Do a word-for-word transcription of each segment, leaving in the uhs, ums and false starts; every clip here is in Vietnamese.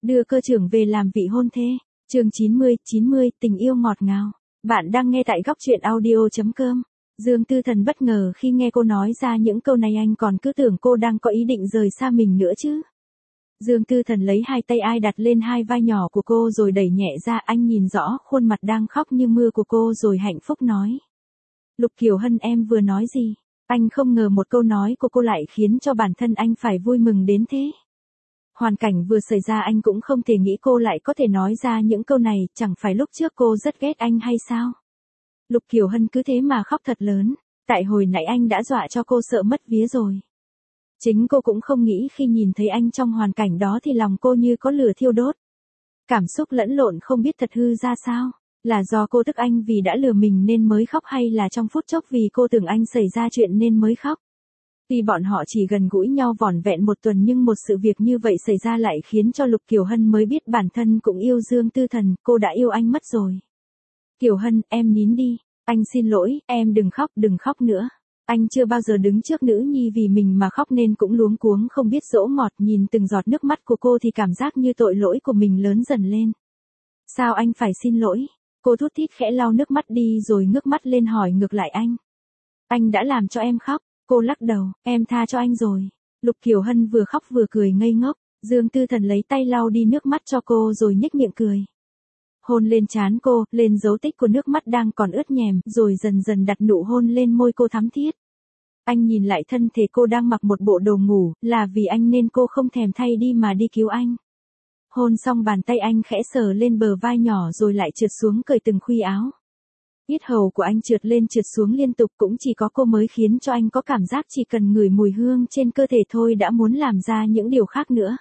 Đưa cơ trưởng về làm vị hôn thê. Chương chín mươi, chín mươi, tình yêu ngọt ngào. Bạn đang nghe tại góc truyện audio chấm com. Dương Tư Thần bất ngờ khi nghe cô nói ra những câu này, anh còn cứ tưởng cô đang có ý định rời xa mình nữa chứ. Dương Tư Thần lấy hai tay ai đặt lên hai vai nhỏ của cô rồi đẩy nhẹ ra, anh nhìn rõ khuôn mặt đang khóc như mưa của cô rồi hạnh phúc nói. Lục Kiều Hân, em vừa nói gì? Anh không ngờ một câu nói của cô lại khiến cho bản thân anh phải vui mừng đến thế. Hoàn cảnh vừa xảy ra anh cũng không thể nghĩ cô lại có thể nói ra những câu này, chẳng phải lúc trước cô rất ghét anh hay sao? Lục Kiều Hân cứ thế mà khóc thật lớn, tại hồi nãy anh đã dọa cho cô sợ mất vía rồi. Chính cô cũng không nghĩ khi nhìn thấy anh trong hoàn cảnh đó thì lòng cô như có lửa thiêu đốt. Cảm xúc lẫn lộn không biết thật hư ra sao, là do cô tức anh vì đã lừa mình nên mới khóc hay là trong phút chốc vì cô tưởng anh xảy ra chuyện nên mới khóc. Tuy bọn họ chỉ gần gũi nhau vỏn vẹn một tuần nhưng một sự việc như vậy xảy ra lại khiến cho Lục Kiều Hân mới biết bản thân cũng yêu Dương Tư Thần, cô đã yêu anh mất rồi. Kiều Hân, em nín đi, anh xin lỗi, em đừng khóc, đừng khóc nữa. Anh chưa bao giờ đứng trước nữ nhi vì mình mà khóc nên cũng luống cuống không biết dỗ ngọt, nhìn từng giọt nước mắt của cô thì cảm giác như tội lỗi của mình lớn dần lên. Sao anh phải xin lỗi? Cô thút thít khẽ lau nước mắt đi rồi ngước mắt lên hỏi ngược lại anh. Anh đã làm cho em khóc. Cô lắc đầu, em tha cho anh rồi. Lục Kiều Hân vừa khóc vừa cười ngây ngốc, Dương Tư Thần lấy tay lau đi nước mắt cho cô rồi nhếch miệng cười. Hôn lên trán cô, lên dấu tích của nước mắt đang còn ướt nhèm, rồi dần dần đặt nụ hôn lên môi cô thắm thiết. Anh nhìn lại thân thể cô đang mặc một bộ đồ ngủ, là vì anh nên cô không thèm thay đi mà đi cứu anh. Hôn xong bàn tay anh khẽ sờ lên bờ vai nhỏ rồi lại trượt xuống cởi từng khuy áo. Yết hầu của anh trượt lên trượt xuống liên tục, cũng chỉ có cô mới khiến cho anh có cảm giác chỉ cần ngửi mùi hương trên cơ thể thôi đã muốn làm ra những điều khác nữa.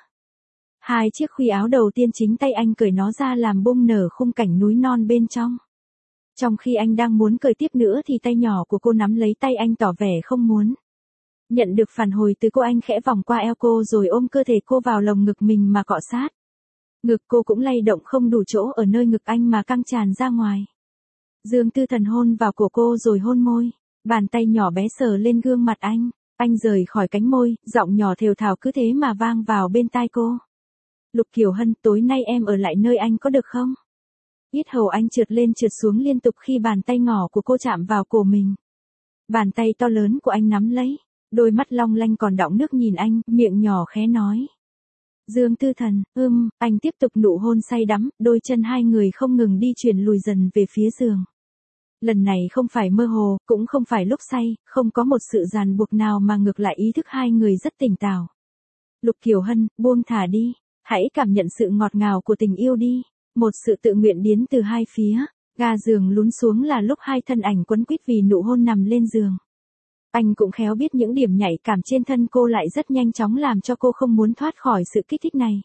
Hai chiếc khuy áo đầu tiên chính tay anh cởi nó ra làm bung nở khung cảnh núi non bên trong. Trong khi anh đang muốn cởi tiếp nữa thì tay nhỏ của cô nắm lấy tay anh tỏ vẻ không muốn. Nhận được phản hồi từ cô, anh khẽ vòng qua eo cô rồi ôm cơ thể cô vào lồng ngực mình mà cọ sát. Ngực cô cũng lay động không đủ chỗ ở nơi ngực anh mà căng tràn ra ngoài. Dương Tư Thần hôn vào cổ cô rồi hôn môi, bàn tay nhỏ bé sờ lên gương mặt anh, anh rời khỏi cánh môi, giọng nhỏ thều thào cứ thế mà vang vào bên tai cô. Lục Kiều Hân, tối nay em ở lại nơi anh có được không? Yết hầu anh trượt lên trượt xuống liên tục khi bàn tay ngỏ của cô chạm vào cổ mình. Bàn tay to lớn của anh nắm lấy, đôi mắt long lanh còn đọng nước nhìn anh, miệng nhỏ khẽ nói. Dương Tư Thần, ưm, anh tiếp tục nụ hôn say đắm, đôi chân hai người không ngừng đi chuyển lùi dần về phía giường. Lần này không phải mơ hồ, cũng không phải lúc say, không có một sự ràng buộc nào mà ngược lại ý thức hai người rất tỉnh táo. Lục Kiều Hân, buông thả đi, hãy cảm nhận sự ngọt ngào của tình yêu đi. Một sự tự nguyện đến từ hai phía, ga giường lún xuống là lúc hai thân ảnh quấn quýt vì nụ hôn nằm lên giường. Anh cũng khéo biết những điểm nhạy cảm trên thân cô lại rất nhanh chóng làm cho cô không muốn thoát khỏi sự kích thích này.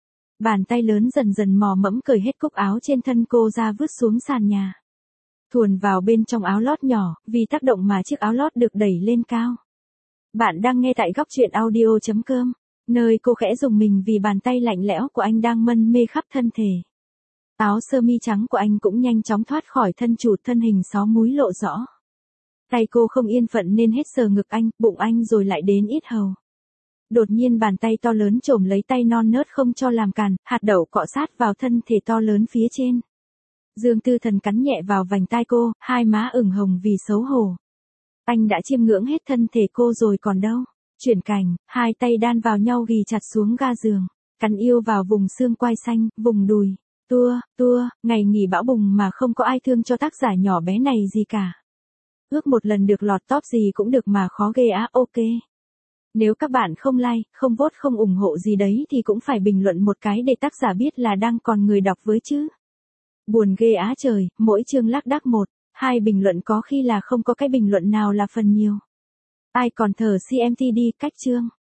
Bàn tay lớn dần dần mò mẫm cởi hết cúc áo trên thân cô ra vứt xuống sàn nhà. Thuần vào bên trong áo lót nhỏ, vì tác động mà chiếc áo lót được đẩy lên cao. Bạn đang nghe tại góc truyện audio chấm com, nơi cô khẽ rùng mình vì bàn tay lạnh lẽo của anh đang mân mê khắp thân thể. Áo sơ mi trắng của anh cũng nhanh chóng thoát khỏi thân chủ, thân hình sáu múi lộ rõ. Tay cô không yên phận nên hết sờ ngực anh, bụng anh rồi lại đến yết hầu. Đột nhiên bàn tay to lớn chồm lấy tay non nớt không cho làm cản, hạt đậu cọ sát vào thân thể to lớn phía trên. Dương Tư Thần cắn nhẹ vào vành tai cô, hai má ửng hồng vì xấu hổ. Anh đã chiêm ngưỡng hết thân thể cô rồi còn đâu. Chuyển cảnh, hai tay đan vào nhau ghì chặt xuống ga giường, cắn yêu vào vùng xương quai xanh, vùng đùi. Tua, tua, ngày nghỉ bão bùng mà không có ai thương cho tác giả nhỏ bé này gì cả. Ước một lần được lọt top gì cũng được mà khó ghê á, ok. Nếu các bạn không like, không vote, không ủng hộ gì đấy thì cũng phải bình luận một cái để tác giả biết là đang còn người đọc với chứ. Buồn ghê á trời, mỗi chương lác đác một, hai bình luận có khi là không có cái bình luận nào là phần nhiều. Ai còn thờ xê em tê đi, cách chương.